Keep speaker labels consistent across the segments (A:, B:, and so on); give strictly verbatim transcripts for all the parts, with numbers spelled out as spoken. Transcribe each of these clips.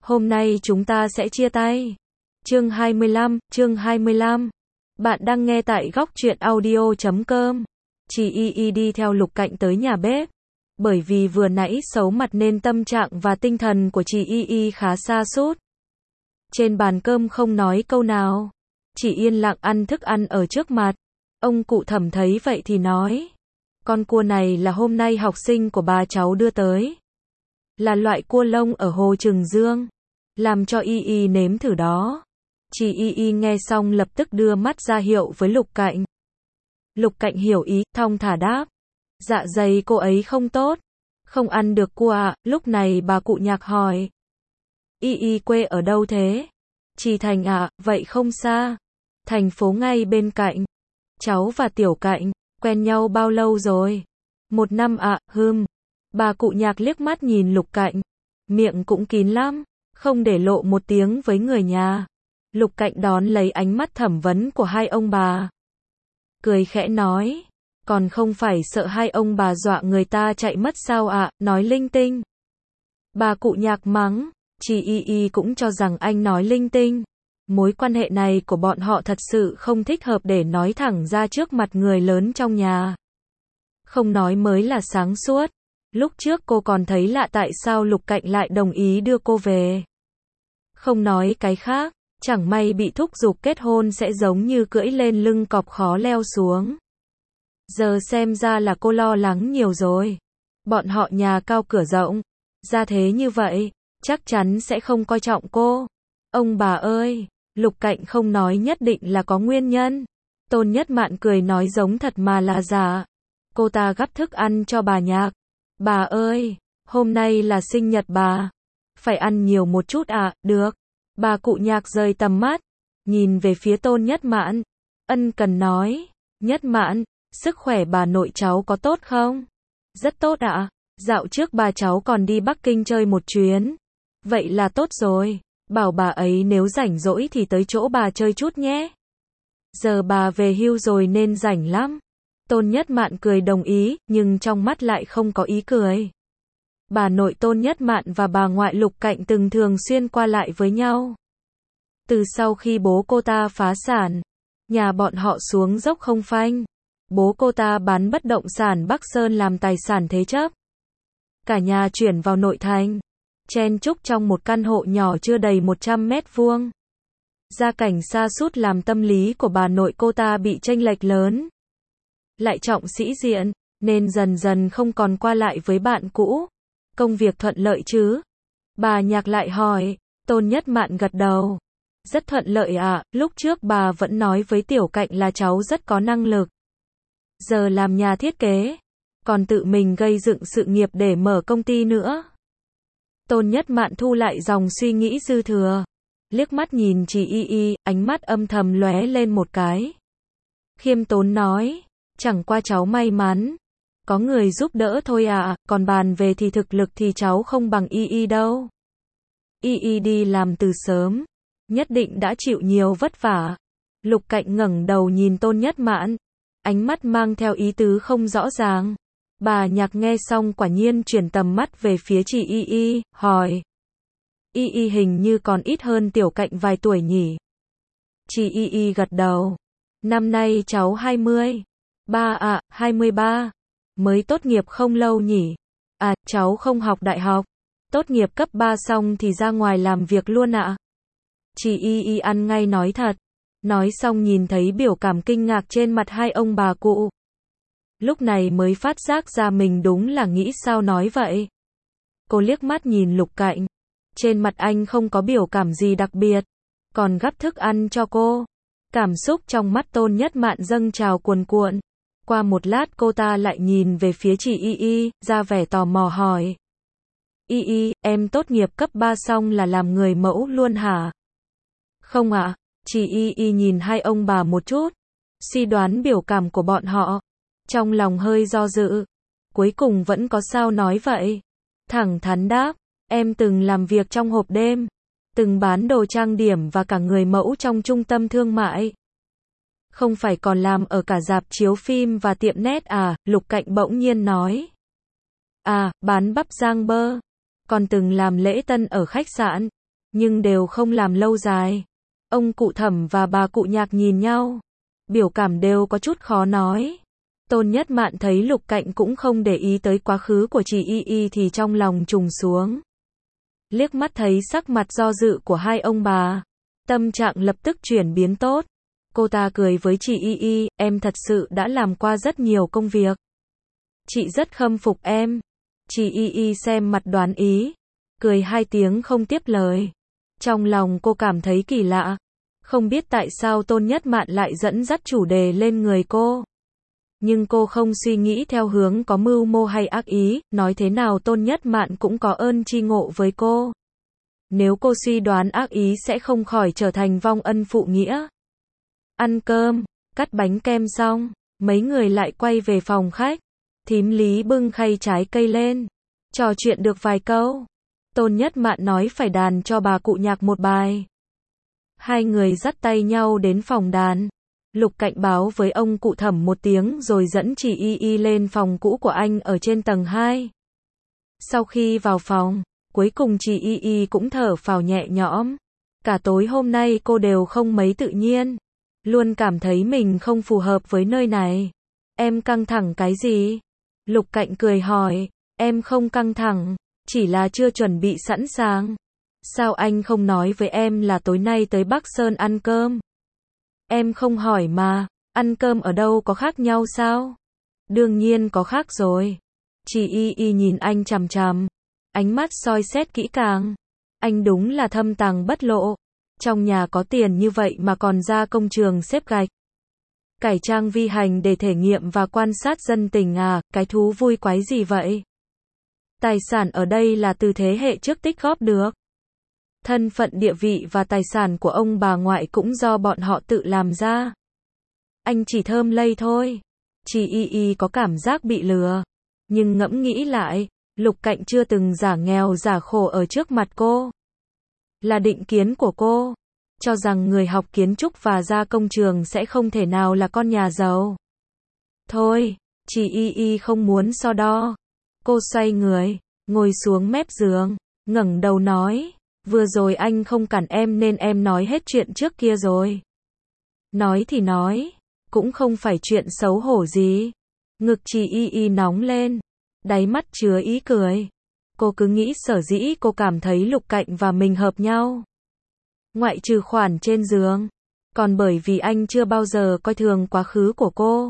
A: Hôm nay chúng ta sẽ chia tay. Chương hai mươi lăm, chương hai mươi lăm. Bạn đang nghe tại góc truyện audio chấm com. Chị Y Y đi theo Lục Cạnh tới nhà bếp. Bởi vì vừa nãy xấu mặt nên tâm trạng và tinh thần của chị Y Y khá sa sút. Trên bàn cơm không nói câu nào, chỉ yên lặng ăn thức ăn ở trước mặt. Ông cụ Thẩm thấy vậy thì nói, con cua này là hôm nay học sinh của bà cháu đưa tới. Là loại cua lông ở hồ Trừng Dương. Làm cho Y Y nếm thử đó. Chị Y Y nghe xong lập tức đưa mắt ra hiệu với Lục Cạnh. Lục Cạnh hiểu ý, thong thả đáp. Dạ dày cô ấy không tốt. Không ăn được cua ạ. Lúc này bà cụ Nhạc hỏi. Y Y quê ở đâu thế? Trì Thành ạ, vậy không xa. Thành phố ngay bên cạnh. Cháu và Tiểu Cạnh, quen nhau bao lâu rồi? Một năm ạ, hừm. Bà cụ Nhạc liếc mắt nhìn Lục Cạnh. Miệng cũng kín lắm, không để lộ một tiếng với người nhà. Lục Cạnh đón lấy ánh mắt thẩm vấn của hai ông bà. Cười khẽ nói, còn không phải sợ hai ông bà dọa người ta chạy mất sao ạ, nói linh tinh. Bà cụ Nhạc mắng, chị Y Y cũng cho rằng anh nói linh tinh. Mối quan hệ này của bọn họ thật sự không thích hợp để nói thẳng ra trước mặt người lớn trong nhà. Không nói mới là sáng suốt. Lúc trước cô còn thấy lạ tại sao Lục Cạnh lại đồng ý đưa cô về. Không nói cái khác, chẳng may bị thúc giục kết hôn sẽ giống như cưỡi lên lưng cọp khó leo xuống. Giờ xem ra là cô lo lắng nhiều rồi. Bọn họ nhà cao cửa rộng, ra thế như vậy, chắc chắn sẽ không coi trọng cô. Ông bà ơi, Lục Cạnh không nói nhất định là có nguyên nhân. Tôn Nhất Mạn cười nói giống thật mà là giả. Cô ta gắp thức ăn cho bà Nhạc. Bà ơi, hôm nay là sinh nhật bà. Phải ăn nhiều một chút à, được. Bà cụ Nhạc rời tầm mắt, nhìn về phía Tôn Nhất Mạn. Ân cần nói, Nhất Mạn, sức khỏe bà nội cháu có tốt không? Rất tốt ạ. Dạo trước bà cháu còn đi Bắc Kinh chơi một chuyến. Vậy là tốt rồi. Bảo bà ấy nếu rảnh rỗi thì tới chỗ bà chơi chút nhé. Giờ bà về hưu rồi nên rảnh lắm. Tôn Nhất Mạn cười đồng ý, nhưng trong mắt lại không có ý cười. Bà nội Tôn Nhất Mạn và bà ngoại Lục Cạnh từng thường xuyên qua lại với nhau. Từ sau khi bố cô ta phá sản, nhà bọn họ xuống dốc không phanh. Bố cô ta bán bất động sản Bắc Sơn làm tài sản thế chấp. Cả nhà chuyển vào nội thành, chen chúc trong một căn hộ nhỏ chưa đầy một trăm mét vuông. Gia cảnh sa sút làm tâm lý của bà nội cô ta bị chênh lệch lớn. Lại trọng sĩ diện, nên dần dần không còn qua lại với bạn cũ. Công việc thuận lợi chứ? Bà Nhạc lại hỏi. Tôn Nhất Mạn gật đầu. Rất thuận lợi ạ, à, lúc trước bà vẫn nói với Tiểu Cạnh là cháu rất có năng lực. Giờ làm nhà thiết kế, còn tự mình gây dựng sự nghiệp để mở công ty nữa. Tôn Nhất Mạn thu lại dòng suy nghĩ dư thừa. Liếc mắt nhìn chị Y Y, ánh mắt âm thầm lóe lên một cái. Khiêm tốn nói, chẳng qua cháu may mắn. Có người giúp đỡ thôi à, còn bàn về thì thực lực thì cháu không bằng Y Y đâu. Y Y đi làm từ sớm, nhất định đã chịu nhiều vất vả. Lục Cạnh ngẩng đầu nhìn Tôn Nhất Mạn, ánh mắt mang theo ý tứ không rõ ràng. Bà Nhạc nghe xong quả nhiên chuyển tầm mắt về phía chị Y Y, hỏi. Y Y hình như còn ít hơn Tiểu Cạnh vài tuổi nhỉ? Chị Y Y gật đầu. Năm nay cháu hai mươi. Ba ạ, à, hai mươi ba. Mới tốt nghiệp không lâu nhỉ? À, cháu không học đại học. Tốt nghiệp cấp ba xong thì ra ngoài làm việc luôn ạ. À? Chị Y Y ăn ngay nói thật. Nói xong nhìn thấy biểu cảm kinh ngạc trên mặt hai ông bà cụ. Lúc này mới phát giác ra mình đúng là nghĩ sao nói vậy. Cô liếc mắt nhìn Lục Cạnh. Trên mặt anh không có biểu cảm gì đặc biệt. Còn gắp thức ăn cho cô. Cảm xúc trong mắt Tôn Nhất Mạn dâng trào cuồn cuộn. Qua một lát cô ta lại nhìn về phía chị Y Y, ra vẻ tò mò hỏi. Y Y, em tốt nghiệp cấp ba xong là làm người mẫu luôn hả? Không ạ. À? Chị Y Y nhìn hai ông bà một chút. Suy đoán biểu cảm của bọn họ. Trong lòng hơi do dự. Cuối cùng vẫn có sao nói vậy. Thẳng thắn đáp. Em từng làm việc trong hộp đêm. Từng bán đồ trang điểm và cả người mẫu trong trung tâm thương mại. Không phải còn làm ở cả rạp chiếu phim và tiệm net à, Lục Cạnh bỗng nhiên nói. À, bán bắp rang bơ. Còn từng làm lễ tân ở khách sạn. nhưng đều không làm lâu dài. Ông cụ Thẩm và bà cụ Nhạc nhìn nhau, biểu cảm đều có chút khó nói. Tôn Nhất Mạn thấy Lục Cạnh cũng không để ý tới quá khứ của chị Y Y thì trong lòng trùng xuống. Liếc mắt thấy sắc mặt do dự của hai ông bà, tâm trạng lập tức chuyển biến tốt. Cô ta cười với chị Y Y, em thật sự đã làm qua rất nhiều công việc. Chị rất khâm phục em. Chị Y Y xem mặt đoán ý, cười hai tiếng không tiếp lời. Trong lòng cô cảm thấy kỳ lạ, không biết tại sao Tôn Nhất Mạn lại dẫn dắt chủ đề lên người cô. Nhưng cô không suy nghĩ theo hướng có mưu mô hay ác ý, nói thế nào Tôn Nhất Mạn cũng có ơn tri ngộ với cô. Nếu cô suy đoán ác ý sẽ không khỏi trở thành vong ân phụ nghĩa. Ăn cơm, cắt bánh kem xong, mấy người lại quay về phòng khách. Thím Lý bưng khay trái cây lên, trò chuyện được vài câu. Tôn Nhất Mạn nói phải đàn cho bà cụ Nhạc một bài. Hai người dắt tay nhau đến phòng đàn. Lục Cạnh báo với ông cụ Thẩm một tiếng rồi dẫn chị Y Y lên phòng cũ của anh ở trên tầng hai. Sau khi vào phòng, cuối cùng chị Y Y cũng thở phào nhẹ nhõm. Cả tối hôm nay cô đều không mấy tự nhiên, luôn cảm thấy mình không phù hợp với nơi này. Em căng thẳng cái gì? Lục Cạnh cười hỏi. Em không căng thẳng, chỉ là chưa chuẩn bị sẵn sàng. Sao anh không nói với em là tối nay tới Bắc Sơn ăn cơm? Em không hỏi mà, ăn cơm ở đâu có khác nhau sao? Đương nhiên có khác rồi. Chị Y Y nhìn anh chằm chằm, ánh mắt soi xét kỹ càng. Anh đúng là thâm tàng bất lộ. Trong nhà có tiền như vậy mà còn ra công trường xếp gạch. Cải trang vi hành để thể nghiệm và quan sát dân tình à, cái thú vui quái gì vậy? Tài sản ở đây là từ thế hệ trước tích góp được. Thân phận địa vị và tài sản của ông bà ngoại cũng do bọn họ tự làm ra. Anh chỉ thơm lây thôi. Chị Y Y có cảm giác bị lừa. Nhưng ngẫm nghĩ lại, Lục Cạnh chưa từng giả nghèo giả khổ ở trước mặt cô. Là định kiến của cô, cho rằng người học kiến trúc và ra công trường sẽ không thể nào là con nhà giàu. Thôi, chị Y Y không muốn so đo. Cô xoay người, ngồi xuống mép giường, ngẩng đầu nói. Vừa rồi anh không cản em nên em nói hết chuyện trước kia rồi. Nói thì nói, cũng không phải chuyện xấu hổ gì. Ngực chị Y Y nóng lên, đáy mắt chứa ý cười. Cô cứ nghĩ sở dĩ cô cảm thấy Lục Cạnh và mình hợp nhau, ngoại trừ khoản trên giường, còn bởi vì anh chưa bao giờ coi thường quá khứ của cô.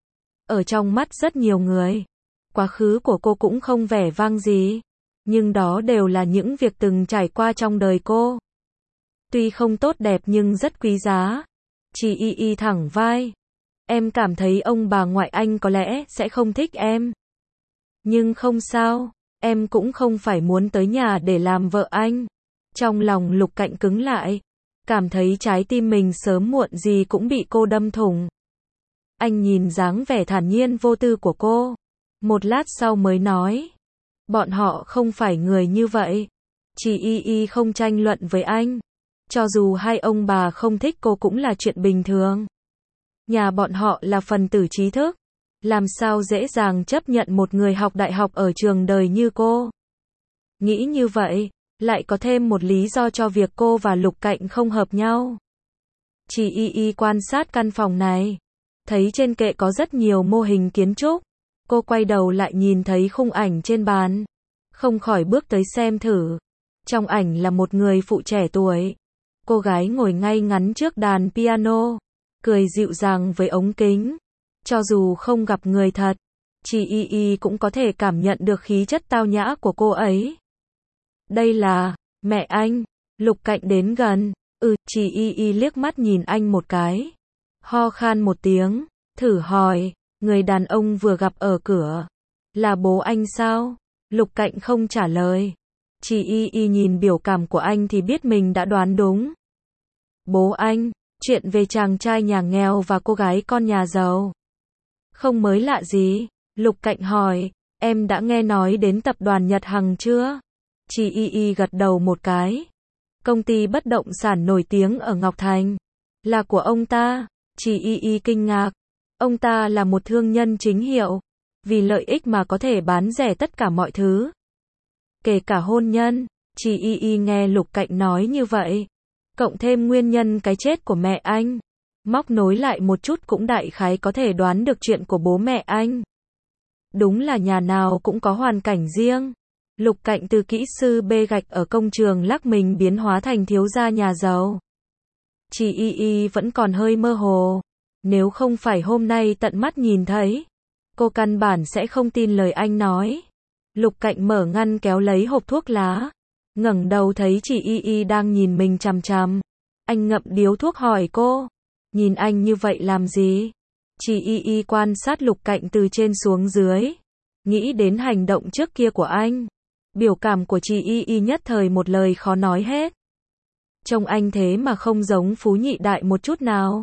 A: Ở trong mắt rất nhiều người, quá khứ của cô cũng không vẻ vang gì. Nhưng đó đều là những việc từng trải qua trong đời cô. Tuy không tốt đẹp nhưng rất quý giá. Chị Y Y thẳng vai. Em cảm thấy ông bà ngoại anh có lẽ sẽ không thích em. Nhưng không sao, em cũng không phải muốn tới nhà để làm vợ anh. Trong lòng Lục Cạnh cứng lại, cảm thấy trái tim mình sớm muộn gì cũng bị cô đâm thủng. Anh nhìn dáng vẻ thản nhiên vô tư của cô, một lát sau mới nói. Bọn họ không phải người như vậy. Chị Y Y không tranh luận với anh. Cho dù hai ông bà không thích cô cũng là chuyện bình thường. Nhà bọn họ là phần tử trí thức. Làm sao dễ dàng chấp nhận một người học đại học ở trường đời như cô. Nghĩ như vậy, lại có thêm một lý do cho việc cô và Lục Cạnh không hợp nhau. Chị Y Y quan sát căn phòng này, thấy trên kệ có rất nhiều mô hình kiến trúc. Cô quay đầu lại nhìn thấy khung ảnh trên bàn, không khỏi bước tới xem thử. Trong ảnh là một người phụ trẻ tuổi. Cô gái ngồi ngay ngắn trước đàn piano, cười dịu dàng với ống kính. Cho dù không gặp người thật, chị Y Y cũng có thể cảm nhận được khí chất tao nhã của cô ấy. Đây là mẹ anh. Lục Cạnh đến gần. Ừ, chị Y Y liếc mắt nhìn anh một cái, ho khan một tiếng, thử hỏi. Người đàn ông vừa gặp ở cửa là bố anh sao? Lục Cạnh không trả lời. Chị Y Y nhìn biểu cảm của anh thì biết mình đã đoán đúng. Bố anh, chuyện về chàng trai nhà nghèo và cô gái con nhà giàu. Không mới lạ gì. Lục Cạnh hỏi, em đã nghe nói đến tập đoàn Nhật Hằng chưa? Chị Y Y gật đầu một cái. Công ty bất động sản nổi tiếng ở Ngọc Thành là của ông ta. Chị Y Y kinh ngạc. Ông ta là một thương nhân chính hiệu, vì lợi ích mà có thể bán rẻ tất cả mọi thứ, kể cả hôn nhân. Chị Y Y nghe Lục Cạnh nói như vậy, cộng thêm nguyên nhân cái chết của mẹ anh, móc nối lại một chút cũng đại khái có thể đoán được chuyện của bố mẹ anh. Đúng là nhà nào cũng có hoàn cảnh riêng. Lục Cạnh từ kỹ sư bê gạch ở công trường lắc mình biến hóa thành thiếu gia nhà giàu. Chị Y Y vẫn còn hơi mơ hồ. Nếu không phải hôm nay tận mắt nhìn thấy, cô căn bản sẽ không tin lời anh nói. Lục Cạnh mở ngăn kéo lấy hộp thuốc lá, ngẩng đầu thấy chị Y Y đang nhìn mình chằm chằm. Anh ngậm điếu thuốc hỏi cô, nhìn anh như vậy làm gì? Chị Y Y quan sát Lục Cạnh từ trên xuống dưới, nghĩ đến hành động trước kia của anh. Biểu cảm của chị Y Y nhất thời một lời khó nói hết. Trông anh thế mà không giống Phú Nhị Đại một chút nào.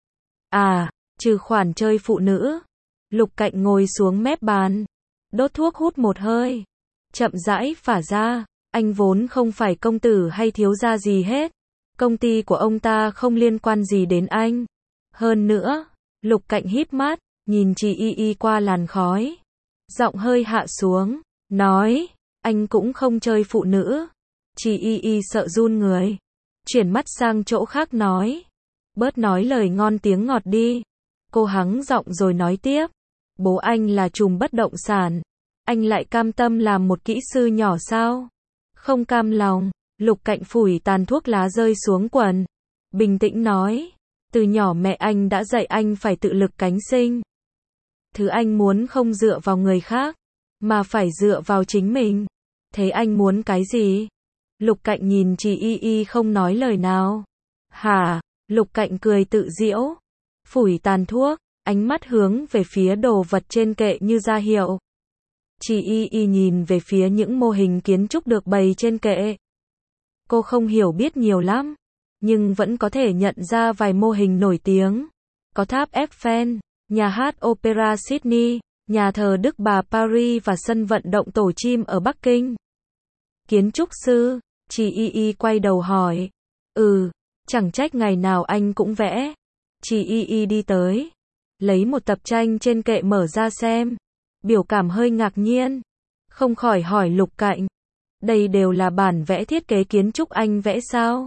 A: À, trừ khoản chơi phụ nữ. Lục Cạnh ngồi xuống mép bàn, đốt thuốc hút một hơi, chậm rãi phả ra. Anh vốn không phải công tử hay thiếu gia gì hết. Công ty của ông ta không liên quan gì đến anh. Hơn nữa, Lục Cạnh híp mắt, nhìn chị Y Y qua làn khói. Giọng hơi hạ xuống, nói, anh cũng không chơi phụ nữ. Chị Y Y sợ run người, chuyển mắt sang chỗ khác nói, bớt nói lời ngon tiếng ngọt đi. Cô hắng giọng rồi nói tiếp, bố anh là trùm bất động sản, anh lại cam tâm làm một kỹ sư nhỏ sao? Không cam lòng. Lục Cạnh phủi tàn thuốc lá rơi xuống quần, bình tĩnh nói, từ nhỏ mẹ anh đã dạy anh phải tự lực cánh sinh. Thứ anh muốn không dựa vào người khác, mà phải dựa vào chính mình. Thế anh muốn cái gì? Lục Cạnh nhìn chị Y Y không nói lời nào. Hả? Lục Cạnh cười tự giễu, phủi tàn thuốc, ánh mắt hướng về phía đồ vật trên kệ như ra hiệu. Chị Y Y nhìn về phía những mô hình kiến trúc được bày trên kệ. Cô không hiểu biết nhiều lắm, nhưng vẫn có thể nhận ra vài mô hình nổi tiếng. Có tháp Eiffel, nhà hát Opera Sydney, nhà thờ Đức Bà Paris và sân vận động Tổ chim ở Bắc Kinh. Kiến trúc sư, chị Y Y quay đầu hỏi. Ừ, chẳng trách ngày nào anh cũng vẽ. Chị Y Y đi tới, lấy một tập tranh trên kệ mở ra xem. Biểu cảm hơi ngạc nhiên, không khỏi hỏi Lục Cạnh, đây đều là bản vẽ thiết kế kiến trúc anh vẽ sao?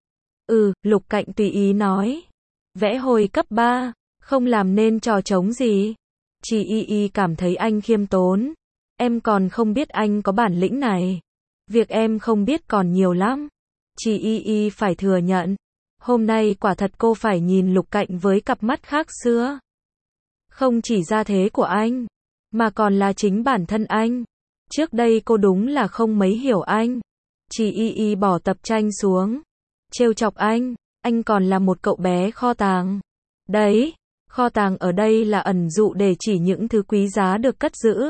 A: Ừ, Lục Cạnh tùy ý nói, vẽ hồi cấp ba, không làm nên trò trống gì. Chị Y Y cảm thấy anh khiêm tốn, em còn không biết anh có bản lĩnh này. Việc em không biết còn nhiều lắm. Chị Y Y phải thừa nhận, hôm nay quả thật cô phải nhìn Lục Cạnh với cặp mắt khác xưa. Không chỉ gia thế của anh, mà còn là chính bản thân anh. Trước đây cô đúng là không mấy hiểu anh. Chị Y Y bỏ tập tranh xuống, trêu chọc anh, anh còn là một cậu bé kho tàng. Đấy, kho tàng ở đây là ẩn dụ để chỉ những thứ quý giá được cất giữ.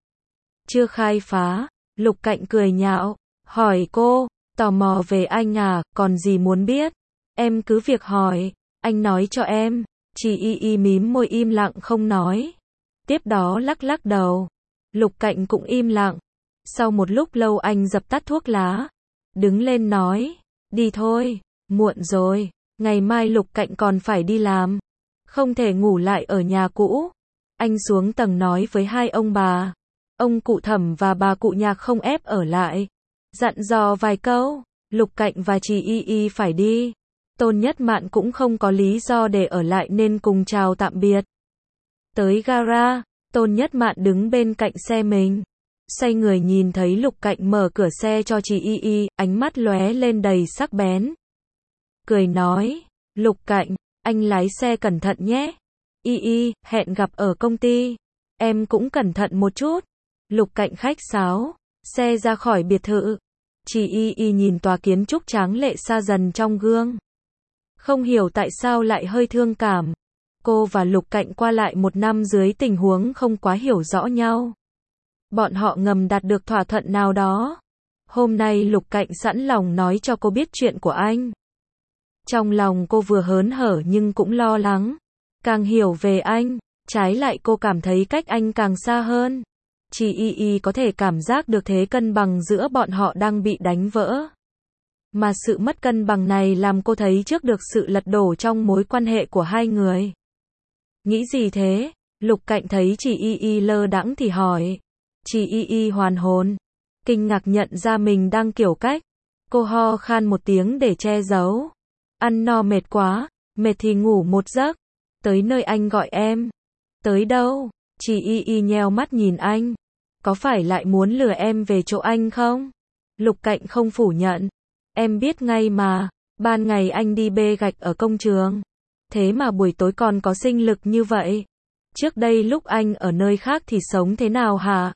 A: Chưa khai phá. Lục Cạnh cười nhạo, hỏi cô, tò mò về anh à, còn gì muốn biết? Em cứ việc hỏi, anh nói cho em. Chị Y Y mím môi im lặng không nói. Tiếp đó lắc lắc đầu. Lục Cạnh cũng im lặng. Sau một lúc lâu anh dập tắt thuốc lá, đứng lên nói, đi thôi, muộn rồi, ngày mai Lục Cạnh còn phải đi làm, không thể ngủ lại ở nhà cũ. Anh xuống tầng nói với hai ông bà, ông cụ Thẩm và bà cụ Nhạc không ép ở lại, dặn dò vài câu. Lục Cạnh và chị Y Y phải đi. Tôn Nhất Mạn cũng không có lý do để ở lại nên cùng chào tạm biệt. Tới gara, Tôn Nhất Mạn đứng bên cạnh xe mình, xoay người nhìn thấy Lục Cạnh mở cửa xe cho chị Y Y, ánh mắt lóe lên đầy sắc bén. Cười nói, Lục Cạnh, anh lái xe cẩn thận nhé. Y Y, hẹn gặp ở công ty. Em cũng cẩn thận một chút. Lục Cạnh khách sáo, xe ra khỏi biệt thự. Chị Y Y nhìn tòa kiến trúc tráng lệ xa dần trong gương. Không hiểu tại sao lại hơi thương cảm. Cô và Lục Cạnh qua lại một năm dưới tình huống không quá hiểu rõ nhau. Bọn họ ngầm đạt được thỏa thuận nào đó. Hôm nay Lục Cạnh sẵn lòng nói cho cô biết chuyện của anh. Trong lòng cô vừa hớn hở nhưng cũng lo lắng. Càng hiểu về anh, trái lại cô cảm thấy cách anh càng xa hơn. Chị Y Y có thể cảm giác được thế cân bằng giữa bọn họ đang bị đánh vỡ. Mà sự mất cân bằng này làm cô thấy trước được sự lật đổ trong mối quan hệ của hai người. Nghĩ gì thế? Lục Cạnh thấy chị Y Y lơ đãng thì hỏi. Chị Y Y hoàn hồn. kinh ngạc nhận ra mình đang kiểu cách. Cô ho khan một tiếng để che giấu. Ăn no mệt quá, mệt thì ngủ một giấc. Tới nơi anh gọi em. Tới đâu? Chị Y Y nheo mắt nhìn anh. Có phải lại muốn lừa em về chỗ anh không? Lục Cạnh không phủ nhận. Em biết ngay mà, ban ngày anh đi bê gạch ở công trường. Thế mà buổi tối còn có sinh lực như vậy. Trước đây lúc anh ở nơi khác thì sống thế nào hả?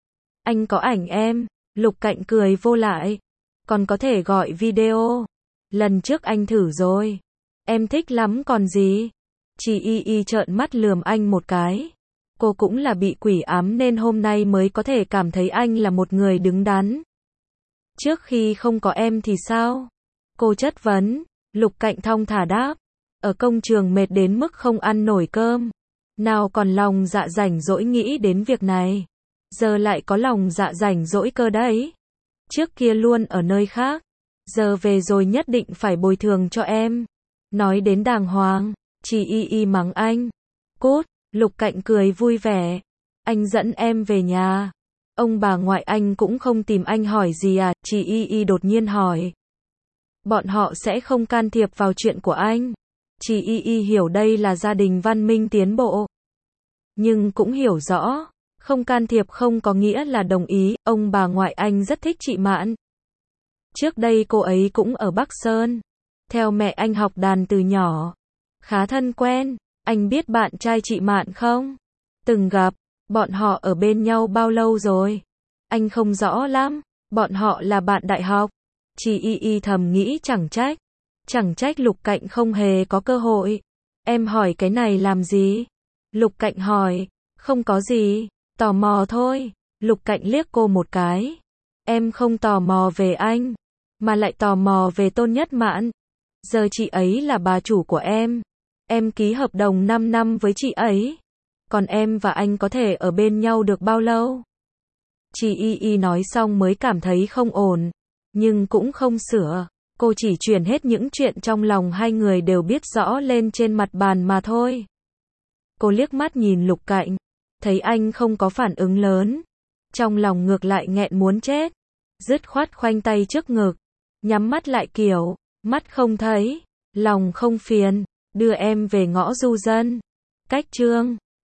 A: Anh có ảnh em. Lục Cạnh cười vô lại. Còn có thể gọi video. Lần trước anh thử rồi. Em thích lắm còn gì. Chị Y Y trợn mắt lườm anh một cái. Cô cũng là bị quỷ ám nên hôm nay mới có thể cảm thấy anh là một người đứng đắn. Trước khi không có em thì sao? Cô chất vấn. Lục Cạnh thong thả đáp. Ở công trường mệt đến mức không ăn nổi cơm. Nào còn lòng dạ rảnh rỗi nghĩ đến việc này. Giờ lại có lòng dạ rảnh rỗi cơ đấy. Trước kia luôn ở nơi khác. Giờ về rồi nhất định phải bồi thường cho em. Nói đến đàng hoàng. Chị Y Y mắng anh. Cút. Lục Cạnh cười vui vẻ. Anh dẫn em về nhà. Ông bà ngoại anh cũng không tìm anh hỏi gì à? Chị Y Y đột nhiên hỏi. Bọn họ sẽ không can thiệp vào chuyện của anh. Chị Y Y hiểu đây là gia đình văn minh tiến bộ. Nhưng cũng hiểu rõ. Không can thiệp không có nghĩa là đồng ý. Ông bà ngoại anh rất thích chị Mạn. Trước đây cô ấy cũng ở Bắc Sơn. Theo mẹ anh học đàn từ nhỏ. Khá thân quen. Anh biết bạn trai chị Mạn không? Từng gặp. Bọn họ ở bên nhau bao lâu rồi? Anh không rõ lắm. Bọn họ là bạn đại học. Chị Y Y thầm nghĩ chẳng trách. Chẳng trách Lục Cạnh không hề có cơ hội. Em hỏi cái này làm gì? Lục Cạnh hỏi. Không có gì. Tò mò thôi. Lục Cạnh liếc cô một cái. Em không tò mò về anh. Mà lại tò mò về Tôn Nhất Mạn. Giờ chị ấy là bà chủ của em. Em ký hợp đồng năm năm với chị ấy. Còn em và anh có thể ở bên nhau được bao lâu? Chị Y Y nói xong mới cảm thấy không ổn. Nhưng cũng không sửa. Cô chỉ chuyển hết những chuyện trong lòng hai người đều biết rõ lên trên mặt bàn mà thôi. Cô liếc mắt nhìn Lục Cạnh. Thấy anh không có phản ứng lớn. Trong lòng ngược lại nghẹn muốn chết. Dứt khoát khoanh tay trước ngực. Nhắm mắt lại kiểu. Mắt không thấy. Lòng không phiền. Đưa em về ngõ du dân. Cách chương.